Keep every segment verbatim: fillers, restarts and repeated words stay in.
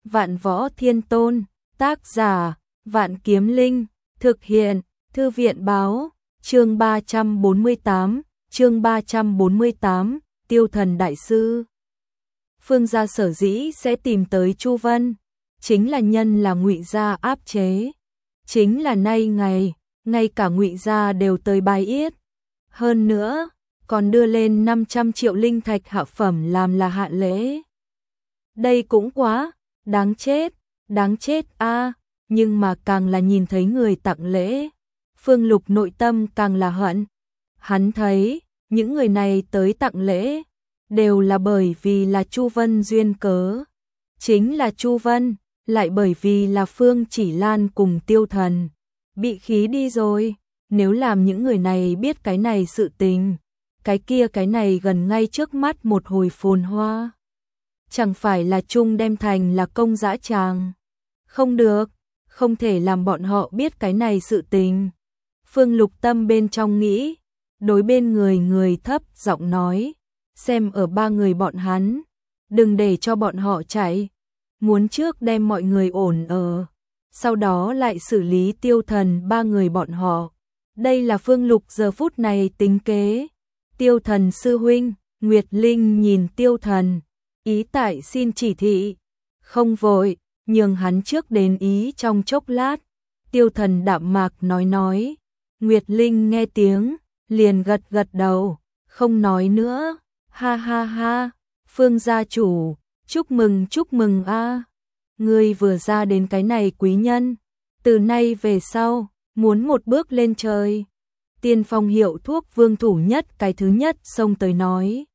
Vạn Võ Thiên Tôn, tác giả, Vạn Kiếm Linh, thực hiện, Thư viện báo, chương ba trăm bốn mươi tám, chương ba trăm bốn mươi tám, Tiêu Thần Đại Sư. Phương gia sở dĩ sẽ tìm tới Chu Vân, chính là nhân là Ngụy gia áp chế, chính là nay ngày, ngay cả Ngụy gia đều tới bài yết. Hơn nữa, còn đưa lên năm trăm triệu linh thạch hạ phẩm làm là hạ lễ. Đây cũng quá, đáng chết, đáng chết a, à, nhưng mà càng là nhìn thấy người tặng lễ, Phương Lục nội tâm càng là hận. Hắn thấy, những người này tới tặng lễ, đều là bởi vì là Chu Vân duyên cớ. Chính là Chu Vân, lại bởi vì là Phương Chỉ Lan cùng Tiêu Thần. Bị khí đi rồi, nếu làm những người này biết cái này sự tình, cái kia cái này gần ngay trước mắt một hồi phồn hoa. Chẳng phải là chung đem thành là công dã tràng. Không được, không thể làm bọn họ biết cái này sự tình. Phương Lục tâm bên trong nghĩ, đối bên người người thấp giọng nói, xem ở ba người bọn hắn, đừng để cho bọn họ chạy, muốn trước đem mọi người ổn ở, sau đó lại xử lý Tiêu Thần ba người bọn họ. Đây là Phương Lục giờ phút này tính kế. Tiêu Thần sư huynh, Nguyệt Linh nhìn Tiêu Thần, ý tại xin chỉ thị, không vội, nhường hắn trước đến ý trong chốc lát. Tiêu Thần đạm mạc nói nói, Nguyệt Linh nghe tiếng, liền gật gật đầu, không nói nữa, ha ha ha, Phương gia chủ, chúc mừng chúc mừng a, à. Ngươi vừa ra đến cái này quý nhân, từ nay về sau, muốn một bước lên trời. Tiên phong hiệu thuốc Vương Thủ Nhất cái thứ nhất xông tới nói,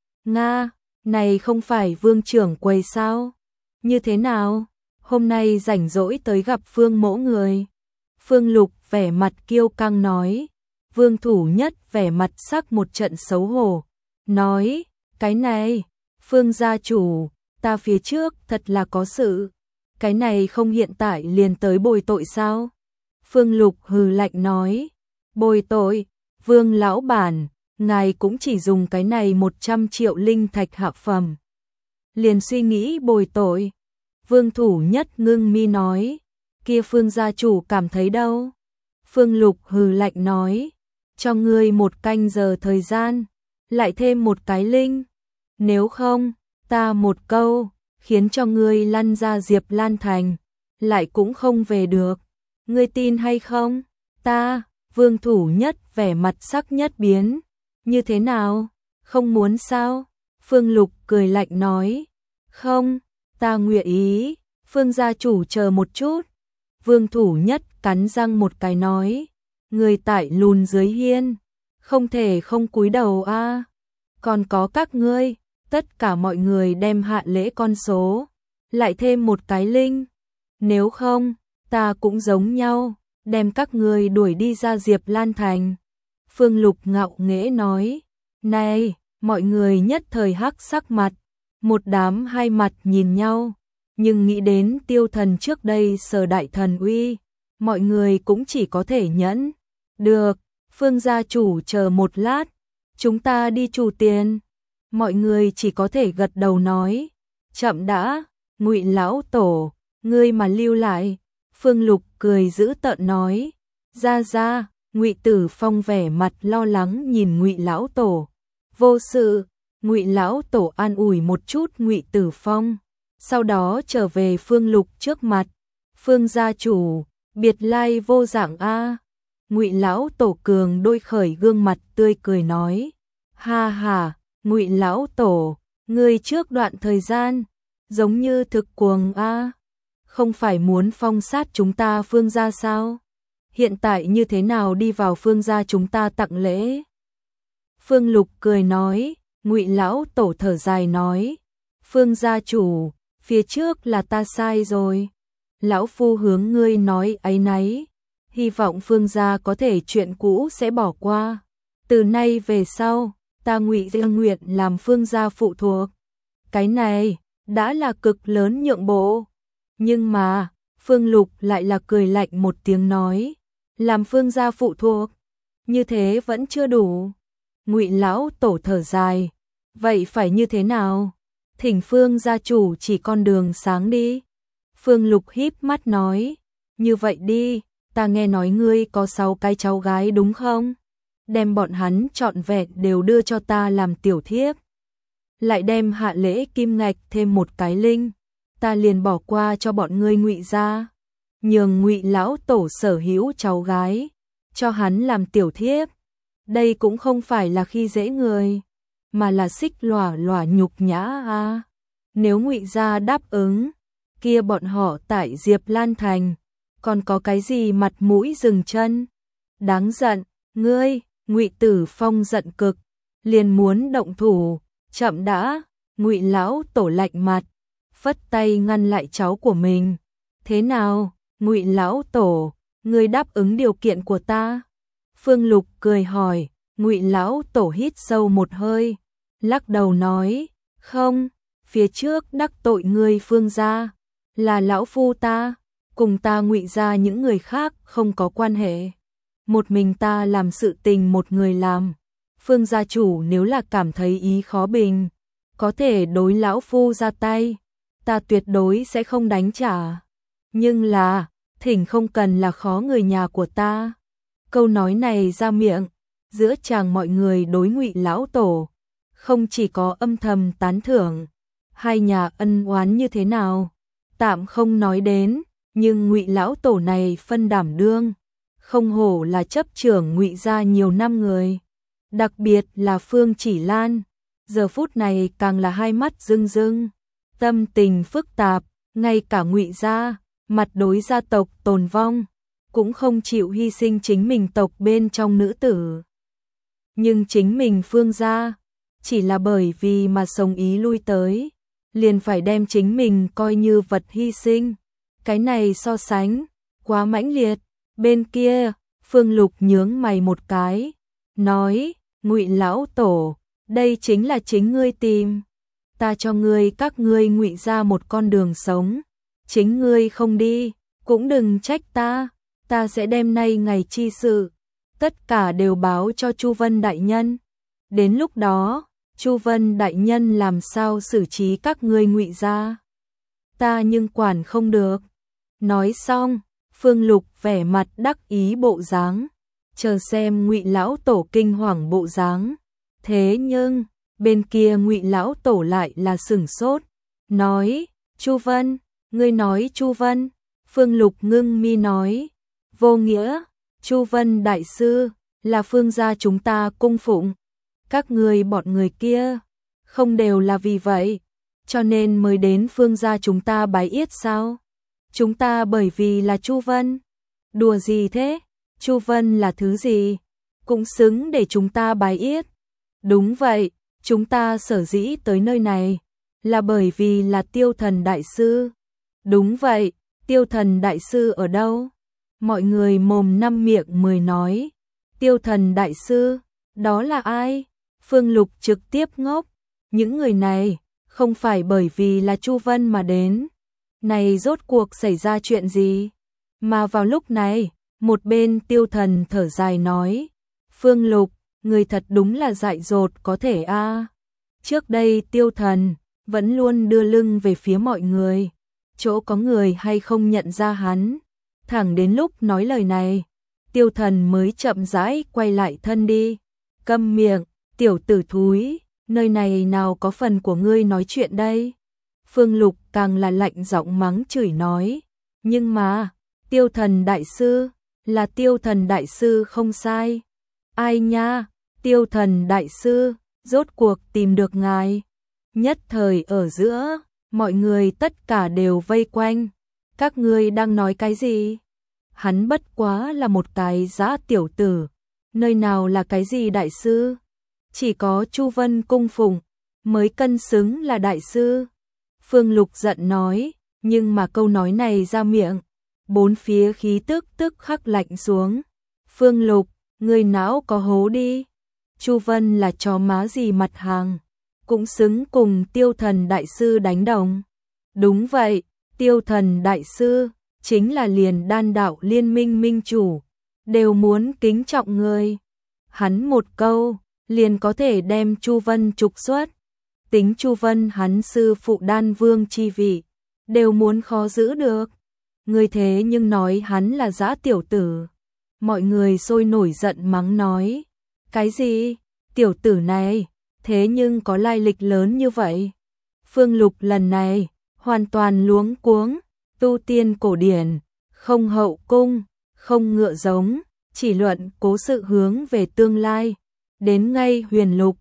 Nga, này không phải Vương trưởng quầy sao? Như thế nào? Hôm nay rảnh rỗi tới gặp Phương mỗ người. Phương Lục vẻ mặt kiêu căng nói. Vương Thủ Nhất vẻ mặt sắc một trận xấu hổ. Nói, cái này, Phương gia chủ, ta phía trước thật là có sự. Cái này không hiện tại liền tới bồi tội sao? Phương Lục hừ lạnh nói. Bồi tội, Vương lão bản, ngài cũng chỉ dùng cái này một trăm triệu linh thạch hạ phẩm. Liền suy nghĩ bồi tội. Vương Thủ Nhất ngưng mi nói, kia Phương gia chủ cảm thấy đâu? Phương Lục hừ lạnh nói, cho ngươi một canh giờ thời gian, lại thêm một cái linh. Nếu không, ta một câu, khiến cho ngươi lăn ra Diệp Lan Thành, lại cũng không về được. Ngươi tin hay không? Ta, Vương Thủ Nhất vẻ mặt sắc nhất biến. Như thế nào? Không muốn sao? Phương Lục cười lạnh nói. Không, ta nguyện ý. Phương gia chủ chờ một chút. Vương Thủ Nhất cắn răng một cái nói. Người tại lùn dưới hiên, không thể không cúi đầu a. À. Còn có các ngươi, tất cả mọi người đem hạ lễ con số, lại thêm một cái linh. Nếu không, ta cũng giống nhau, đem các ngươi đuổi đi ra Diệp Lan Thành. Phương Lục ngạo nghễ nói. Này, mọi người nhất thời hắc sắc mặt, một đám hai mặt nhìn nhau, nhưng nghĩ đến Tiêu Thần trước đây sở đại thần uy, mọi người cũng chỉ có thể nhẫn. Được, Phương gia chủ chờ một lát, chúng ta đi chủ tiền. Mọi người chỉ có thể gật đầu nói. Chậm đã, Ngụy lão tổ, ngươi mà lưu lại. Phương Lục cười giữ tợn nói. Ra ra, Ngụy Tử Phong vẻ mặt lo lắng nhìn Ngụy lão tổ. Vô sự, Ngụy lão tổ an ủi một chút Ngụy Tử Phong, sau đó trở về Phương Lục trước mặt. Phương gia chủ, biệt lai vô dạng a. Ngụy lão tổ cường đôi khởi gương mặt tươi cười nói. Ha ha, Ngụy lão tổ, ngươi trước đoạn thời gian giống như thực cuồng a, không phải muốn phong sát chúng ta Phương gia sao? Hiện tại như thế nào đi vào Phương gia chúng ta tặng lễ? Phương Lục cười nói. Ngụy lão tổ thở dài nói. Phương gia chủ, phía trước là ta sai rồi. Lão phu hướng ngươi nói áy náy, hy vọng Phương gia có thể chuyện cũ sẽ bỏ qua. Từ nay về sau, ta Ngụy gia nguyện làm Phương gia phụ thuộc. Cái này đã là cực lớn nhượng bộ. Nhưng mà, Phương Lục lại là cười lạnh một tiếng nói, làm Phương gia phụ thuộc, như thế vẫn chưa đủ. Ngụy lão tổ thở dài, vậy phải như thế nào? Thỉnh Phương gia chủ chỉ con đường sáng đi. Phương Lục híp mắt nói, như vậy đi, ta nghe nói ngươi có sáu cái cháu gái đúng không? Đem bọn hắn trọn vẹn đều đưa cho ta làm tiểu thiếp. Lại đem Hạ Lễ Kim Ngạch thêm một cái linh, ta liền bỏ qua cho bọn ngươi Ngụy gia. Nhường Ngụy lão tổ sở hữu cháu gái, cho hắn làm tiểu thiếp. Đây cũng không phải là khi dễ người, mà là xích lỏa lỏa nhục nhã a. Nếu Ngụy gia đáp ứng, kia bọn họ tại Diệp Lan Thành, còn có cái gì mặt mũi dừng chân? Đáng giận, ngươi, Ngụy Tử Phong giận cực, liền muốn động thủ, chậm đã, Ngụy lão tổ lạnh mặt, phất tay ngăn lại cháu của mình. Thế nào, Ngụy lão tổ, ngươi đáp ứng điều kiện của ta? Phương Lục cười hỏi, Ngụy lão tổ hít sâu một hơi, lắc đầu nói, không, phía trước đắc tội ngươi Phương gia, là lão phu ta, cùng ta Ngụy gia những người khác không có quan hệ. Một mình ta làm sự tình một người làm. Phương gia chủ nếu là cảm thấy ý khó bình, có thể đối lão phu ra tay, ta tuyệt đối sẽ không đánh trả. Nhưng là, thỉnh không cần là khó người nhà của ta. Câu nói này ra miệng, giữa chàng mọi người đối Ngụy lão tổ, không chỉ có âm thầm tán thưởng, hai nhà ân oán như thế nào, tạm không nói đến, nhưng Ngụy lão tổ này phân đảm đương, không hổ là chấp trưởng Ngụy gia nhiều năm người, đặc biệt là Phương Chỉ Lan, giờ phút này càng là hai mắt rưng rưng, tâm tình phức tạp, ngay cả Ngụy gia, mặt đối gia tộc tồn vong, cũng không chịu hy sinh chính mình tộc bên trong nữ tử. Nhưng chính mình Phương gia, chỉ là bởi vì mà sống ý lui tới, liền phải đem chính mình coi như vật hy sinh. Cái này so sánh, quá mãnh liệt. Bên kia, Phương Lục nhướng mày một cái, nói, Ngụy lão tổ, đây chính là chính ngươi tìm. Ta cho ngươi các ngươi Ngụy ra một con đường sống, chính ngươi không đi, cũng đừng trách ta, ta sẽ đem nay ngày chi sự, tất cả đều báo cho Chu Vân đại nhân. Đến lúc đó, Chu Vân đại nhân làm sao xử trí các ngươi Ngụy gia, ta nhưng quản không được. Nói xong, Phương Lục vẻ mặt đắc ý bộ dáng, chờ xem Ngụy lão tổ kinh hoàng bộ dáng. Thế nhưng, bên kia Ngụy lão tổ lại là sửng sốt, nói, Chu Vân, ngươi nói Chu Vân? Phương Lục ngưng mi nói, vô nghĩa, Chu Vân đại sư, là Phương gia chúng ta cung phụng. Các ngươi bọn người kia, không đều là vì vậy, cho nên mới đến Phương gia chúng ta bái yết sao? Chúng ta bởi vì là Chu Vân. Đùa gì thế? Chu Vân là thứ gì? Cũng xứng để chúng ta bái yết. Đúng vậy, chúng ta sở dĩ tới nơi này, là bởi vì là Tiêu Thần đại sư. Đúng vậy, Tiêu Thần đại sư ở đâu? Mọi người mồm năm miệng mười nói. Tiêu Thần đại sư, đó là ai? Phương Lục trực tiếp ngốc. Những người này, không phải bởi vì là Chu Vân mà đến. Này rốt cuộc xảy ra chuyện gì? Mà vào lúc này, một bên Tiêu Thần thở dài nói, Phương Lục, người thật đúng là dại dột có thể a. À. Trước đây Tiêu Thần vẫn luôn đưa lưng về phía mọi người, chỗ có người hay không nhận ra hắn. Thẳng đến lúc nói lời này, Tiêu Thần mới chậm rãi quay lại thân đi. Câm miệng, tiểu tử thúi, nơi này nào có phần của ngươi nói chuyện đây? Phương Lục càng là lạnh giọng mắng chửi nói, nhưng mà, Tiêu Thần đại sư, là Tiêu Thần đại sư không sai. Ai nha, Tiêu Thần đại sư, rốt cuộc tìm được ngài. Nhất thời ở giữa, mọi người tất cả đều vây quanh. Các ngươi đang nói cái gì? Hắn bất quá là một cái dã tiểu tử, nơi nào là cái gì đại sư? Chỉ có Chu Vân cung phụng mới cân xứng là đại sư. Phương Lục giận nói, nhưng mà câu nói này ra miệng, bốn phía khí tức tức khắc lạnh xuống. Phương Lục, người não có hố đi. Chu Vân là chó má gì mặt hàng, cũng xứng cùng Tiêu Thần đại sư đánh đồng. Đúng vậy, Tiêu Thần đại sư chính là liền đan đạo liên minh minh chủ, đều muốn kính trọng người. Hắn một câu, liền có thể đem Chu Vân trục xuất. Tính Chu Vân hắn sư phụ đan vương chi vị, đều muốn khó giữ được. Người thế nhưng nói hắn là dã tiểu tử. Mọi người sôi nổi giận mắng nói. Cái gì? Tiểu tử này, thế nhưng có lai lịch lớn như vậy. Phương Lục lần này, hoàn toàn luống cuống, tu tiên cổ điển, không hậu cung, không ngựa giống, chỉ luận cố sự hướng về tương lai. Đến ngay Huyền Lục,